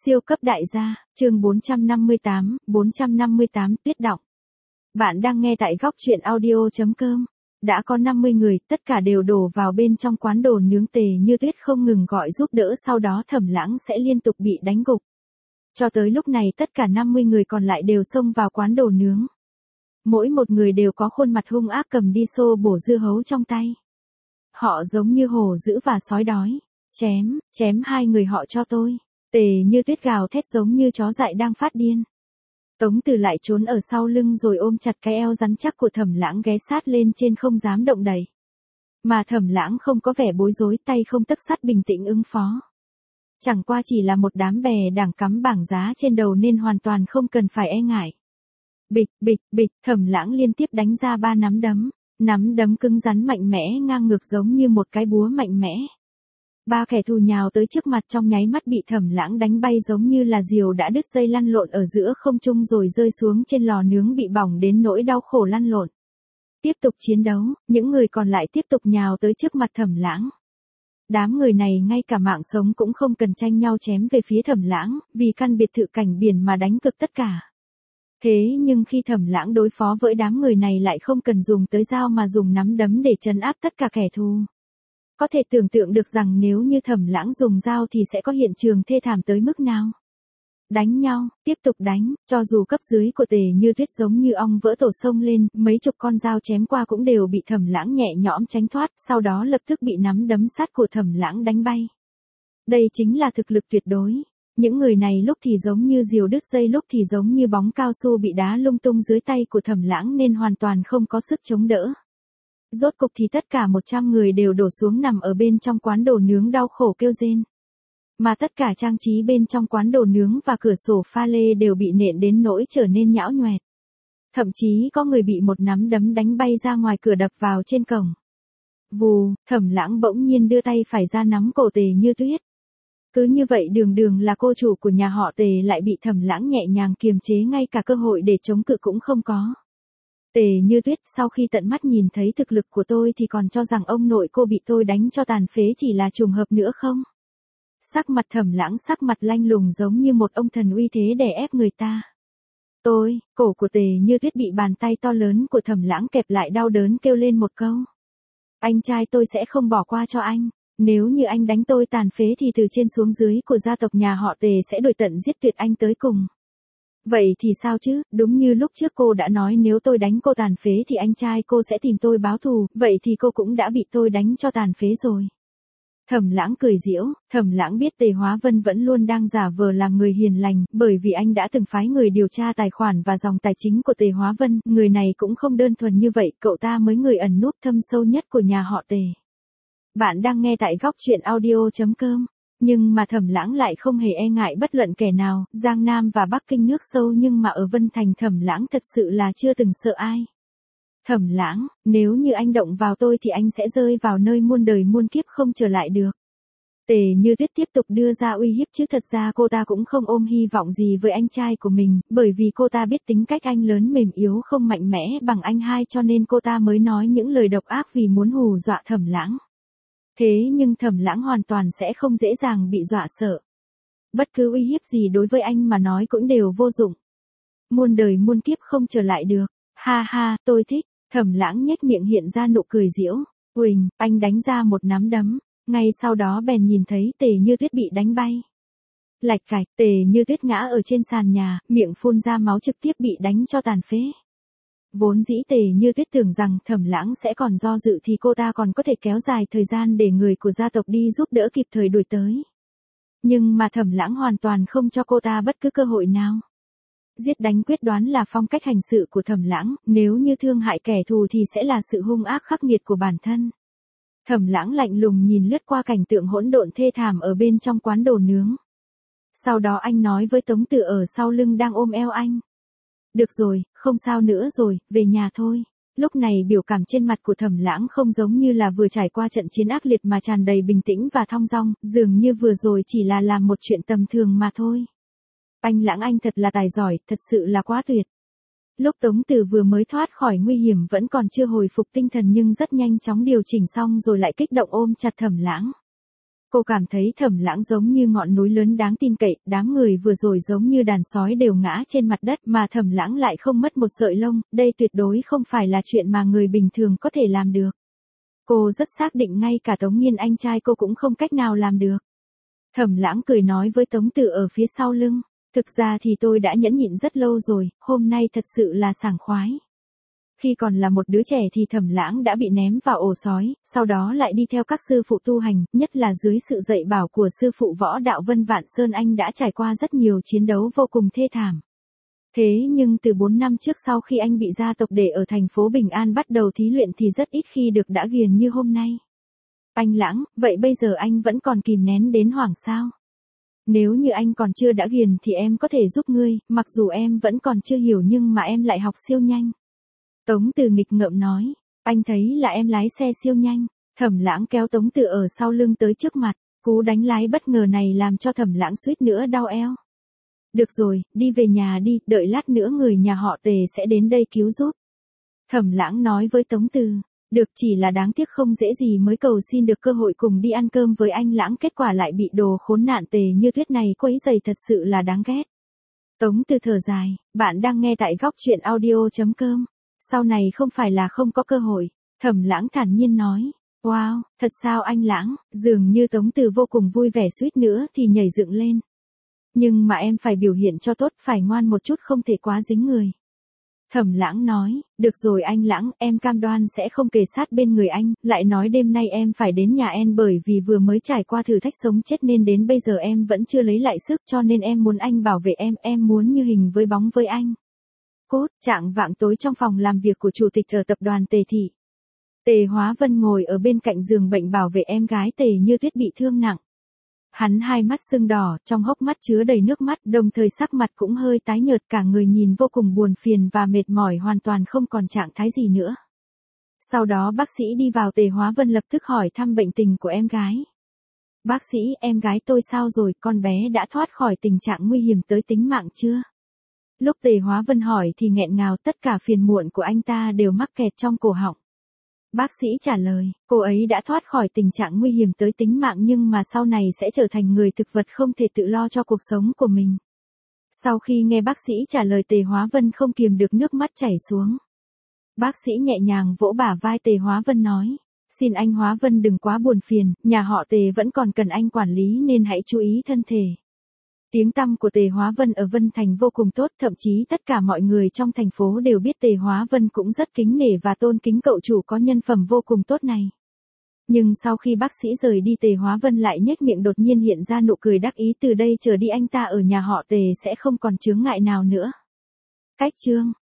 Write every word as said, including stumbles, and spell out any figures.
Siêu cấp đại gia, chương bốn trăm năm mươi tám, bốn trăm năm mươi tám tuyết đọng. Bạn đang nghe tại góc truyện audio.com. Đã có năm mươi người, tất cả đều đổ vào bên trong quán đồ nướng Tề Như Tuyết không ngừng gọi giúp đỡ, sau đó Thẩm Lãng sẽ liên tục bị đánh gục. Cho tới lúc này tất cả năm mươi người còn lại đều xông vào quán đồ nướng. Mỗi một người đều có khuôn mặt hung ác cầm đi xô bổ dưa hấu trong tay. Họ giống như hổ dữ và sói đói. Chém, chém hai người họ cho tôi. Tề Như Tuyết gào thét giống như chó dại đang phát điên. Tống Từ lại trốn ở sau lưng rồi ôm chặt cái eo rắn chắc của Thẩm Lãng ghé sát lên trên không dám động đậy. Mà Thẩm Lãng không có vẻ bối rối, tay không tấc sắt bình tĩnh ứng phó. Chẳng qua chỉ là một đám bè đảng cắm bảng giá trên đầu nên hoàn toàn không cần phải e ngại. Bịch, bịch, bịch, Thẩm Lãng liên tiếp đánh ra ba nắm đấm. Nắm đấm cứng rắn mạnh mẽ ngang ngược giống như một cái búa mạnh mẽ. Ba kẻ thù nhào tới trước mặt trong nháy mắt bị Thẩm Lãng đánh bay giống như là diều đã đứt dây lăn lộn ở giữa không trung rồi rơi xuống trên lò nướng bị bỏng đến nỗi đau khổ lăn lộn. Tiếp tục chiến đấu, những người còn lại tiếp tục nhào tới trước mặt Thẩm Lãng. Đám người này ngay cả mạng sống cũng không cần tranh nhau chém về phía Thẩm Lãng, vì căn biệt thự cảnh biển mà đánh cực tất cả. Thế nhưng khi Thẩm Lãng đối phó với đám người này lại không cần dùng tới dao mà dùng nắm đấm để trấn áp tất cả kẻ thù. Có thể tưởng tượng được rằng nếu như Thẩm Lãng dùng dao thì sẽ có hiện trường thê thảm tới mức nào. Đánh nhau, tiếp tục đánh, cho dù cấp dưới của Tề Như Tuyết giống như ong vỡ tổ sông lên, mấy chục con dao chém qua cũng đều bị Thẩm Lãng nhẹ nhõm tránh thoát, sau đó lập tức bị nắm đấm sắt của Thẩm Lãng đánh bay. Đây chính là thực lực tuyệt đối. Những người này lúc thì giống như diều đứt dây, lúc thì giống như bóng cao su bị đá lung tung dưới tay của Thẩm Lãng nên hoàn toàn không có sức chống đỡ. Rốt cục thì tất cả một trăm người đều đổ xuống nằm ở bên trong quán đồ nướng đau khổ kêu rên. Mà tất cả trang trí bên trong quán đồ nướng và cửa sổ pha lê đều bị nện đến nỗi trở nên nhão nhoẹt. Thậm chí có người bị một nắm đấm đánh bay ra ngoài cửa đập vào trên cổng. Vù, Thẩm Lãng bỗng nhiên đưa tay phải ra nắm cổ Tề Như Tuyết. Cứ như vậy đường đường là cô chủ của nhà họ Tề lại bị Thẩm Lãng nhẹ nhàng kiềm chế, ngay cả cơ hội để chống cự cũng không có. Tề Như Tuyết, sau khi tận mắt nhìn thấy thực lực của tôi thì còn cho rằng ông nội cô bị tôi đánh cho tàn phế chỉ là trùng hợp nữa không? Sắc mặt Thẩm Lãng sắc mặt lanh lùng giống như một ông thần uy thế đè ép người ta. Tôi, cổ của Tề Như Tuyết bị bàn tay to lớn của Thẩm Lãng kẹp lại đau đớn kêu lên một câu. Anh trai tôi sẽ không bỏ qua cho anh. Nếu như anh đánh tôi tàn phế thì từ trên xuống dưới của gia tộc nhà họ Tề sẽ đuổi tận giết tuyệt anh tới cùng. Vậy thì sao chứ, đúng như lúc trước cô đã nói nếu tôi đánh cô tàn phế thì anh trai cô sẽ tìm tôi báo thù, vậy thì cô cũng đã bị tôi đánh cho tàn phế rồi. Thẩm Lãng cười giễu, Thẩm Lãng biết Tề Hóa Vân vẫn luôn đang giả vờ làm người hiền lành, bởi vì anh đã từng phái người điều tra tài khoản và dòng tài chính của Tề Hóa Vân, người này cũng không đơn thuần như vậy, cậu ta mới người ẩn núp thâm sâu nhất của nhà họ Tề. Bạn đang nghe tại góc truyện audio.com. Nhưng mà Thẩm Lãng lại không hề e ngại bất luận kẻ nào, Giang Nam và Bắc Kinh nước sâu nhưng mà ở Vân Thành Thẩm Lãng thật sự là chưa từng sợ ai. Thẩm Lãng, nếu như anh động vào tôi thì anh sẽ rơi vào nơi muôn đời muôn kiếp không trở lại được. Tề Như Tuyết tiếp tục đưa ra uy hiếp, chứ thật ra cô ta cũng không ôm hy vọng gì với anh trai của mình, bởi vì cô ta biết tính cách anh lớn mềm yếu không mạnh mẽ bằng anh hai cho nên cô ta mới nói những lời độc ác vì muốn hù dọa Thẩm Lãng. Thế nhưng Thẩm Lãng hoàn toàn sẽ không dễ dàng bị dọa sợ. Bất cứ uy hiếp gì đối với anh mà nói cũng đều vô dụng. Muôn đời muôn kiếp không trở lại được. Ha ha, tôi thích. Thẩm Lãng nhếch miệng hiện ra nụ cười giễu. Uỳnh, anh đánh ra một nắm đấm. Ngay sau đó bèn nhìn thấy Tề Như Tuyết bị đánh bay. Lạch cạch, Tề Như Tuyết ngã ở trên sàn nhà, miệng phun ra máu trực tiếp bị đánh cho tàn phế. Vốn dĩ Tề Như Tuyết tưởng rằng Thẩm Lãng sẽ còn do dự thì cô ta còn có thể kéo dài thời gian để người của gia tộc đi giúp đỡ kịp thời đuổi tới. Nhưng mà Thẩm Lãng hoàn toàn không cho cô ta bất cứ cơ hội nào. Giết đánh quyết đoán là phong cách hành sự của Thẩm Lãng, nếu như thương hại kẻ thù thì sẽ là sự hung ác khắc nghiệt của bản thân. Thẩm Lãng lạnh lùng nhìn lướt qua cảnh tượng hỗn độn thê thảm ở bên trong quán đồ nướng. Sau đó anh nói với Tống Từ ở sau lưng đang ôm eo anh. Được rồi, không sao nữa rồi, về nhà thôi. Lúc này biểu cảm trên mặt của Thẩm Lãng không giống như là vừa trải qua trận chiến ác liệt mà tràn đầy bình tĩnh và thong dong, dường như vừa rồi chỉ là làm một chuyện tầm thường mà thôi. Anh Lãng anh thật là tài giỏi, thật sự là quá tuyệt. Lúc Tống Từ vừa mới thoát khỏi nguy hiểm vẫn còn chưa hồi phục tinh thần nhưng rất nhanh chóng điều chỉnh xong rồi lại kích động ôm chặt Thẩm Lãng. Cô cảm thấy Thẩm Lãng giống như ngọn núi lớn đáng tin cậy, đám người vừa rồi giống như đàn sói đều ngã trên mặt đất mà Thẩm Lãng lại không mất một sợi lông, đây tuyệt đối không phải là chuyện mà người bình thường có thể làm được. Cô rất xác định ngay cả Tống Nghiên anh trai cô cũng không cách nào làm được. Thẩm Lãng cười nói với Tống Tử ở phía sau lưng, thực ra thì tôi đã nhẫn nhịn rất lâu rồi, hôm nay thật sự là sảng khoái. Khi còn là một đứa trẻ thì Thẩm Lãng đã bị ném vào ổ sói, sau đó lại đi theo các sư phụ tu hành, nhất là dưới sự dạy bảo của sư phụ võ đạo Vân Vạn Sơn anh đã trải qua rất nhiều chiến đấu vô cùng thê thảm. Thế nhưng từ bốn năm trước sau khi anh bị gia tộc để ở thành phố Bình An bắt đầu thí luyện thì rất ít khi được đã ghiền như hôm nay. Anh Lãng, vậy bây giờ anh vẫn còn kìm nén đến hoảng sao? Nếu như anh còn chưa đã ghiền thì em có thể giúp ngươi, mặc dù em vẫn còn chưa hiểu nhưng mà em lại học siêu nhanh. Tống Từ nghịch ngợm nói, anh thấy là em lái xe siêu nhanh. Thẩm Lãng kéo Tống Từ ở sau lưng tới trước mặt, cú đánh lái bất ngờ này làm cho Thẩm Lãng suýt nữa đau eo. Được rồi, đi về nhà đi, đợi lát nữa người nhà họ Tề sẽ đến đây cứu giúp. Thẩm Lãng nói với Tống Từ, được, chỉ là đáng tiếc không dễ gì mới cầu xin được cơ hội cùng đi ăn cơm với anh Lãng, kết quả lại bị đồ khốn nạn Tề Như Tuyết này quấy rầy, thật sự là đáng ghét. Tống Từ thở dài, bạn đang nghe tại góc truyện audio chấm com. Sau này không phải là không có cơ hội, Thẩm Lãng thản nhiên nói. Wow, thật sao anh Lãng, dường như Tống Từ vô cùng vui vẻ suýt nữa thì nhảy dựng lên. Nhưng mà em phải biểu hiện cho tốt, phải ngoan một chút, không thể quá dính người. Thẩm Lãng nói, được rồi anh Lãng, em cam đoan sẽ không kề sát bên người anh, lại nói đêm nay em phải đến nhà em bởi vì vừa mới trải qua thử thách sống chết nên đến bây giờ em vẫn chưa lấy lại sức, cho nên em muốn anh bảo vệ em, em muốn như hình với bóng với anh. Cốt, trạng vạng tối trong phòng làm việc của chủ tịch ở tập đoàn Tề Thị. Tề Hóa Vân ngồi ở bên cạnh giường bệnh bảo vệ em gái Tề Như Tuyết bị thương nặng. Hắn hai mắt sưng đỏ, trong hốc mắt chứa đầy nước mắt, đồng thời sắc mặt cũng hơi tái nhợt, cả người nhìn vô cùng buồn phiền và mệt mỏi, hoàn toàn không còn trạng thái gì nữa. Sau đó bác sĩ đi vào, Tề Hóa Vân lập tức hỏi thăm bệnh tình của em gái. Bác sĩ, em gái tôi sao rồi, con bé đã thoát khỏi tình trạng nguy hiểm tới tính mạng chưa? Lúc Tề Hóa Vân hỏi thì nghẹn ngào, tất cả phiền muộn của anh ta đều mắc kẹt trong cổ họng. Bác sĩ trả lời, cô ấy đã thoát khỏi tình trạng nguy hiểm tới tính mạng nhưng mà sau này sẽ trở thành người thực vật không thể tự lo cho cuộc sống của mình. Sau khi nghe bác sĩ trả lời, Tề Hóa Vân không kiềm được nước mắt chảy xuống. Bác sĩ nhẹ nhàng vỗ bả vai Tề Hóa Vân nói, xin anh Hóa Vân đừng quá buồn phiền, nhà họ Tề vẫn còn cần anh quản lý nên hãy chú ý thân thể. Tiếng tăm của Tề Hóa Vân ở Vân Thành vô cùng tốt, thậm chí tất cả mọi người trong thành phố đều biết Tề Hóa Vân cũng rất kính nể và tôn kính cậu chủ có nhân phẩm vô cùng tốt này. Nhưng sau khi bác sĩ rời đi, Tề Hóa Vân lại nhếch miệng, đột nhiên hiện ra nụ cười đắc ý, từ đây trở đi anh ta ở nhà họ Tề sẽ không còn chướng ngại nào nữa. Cách chương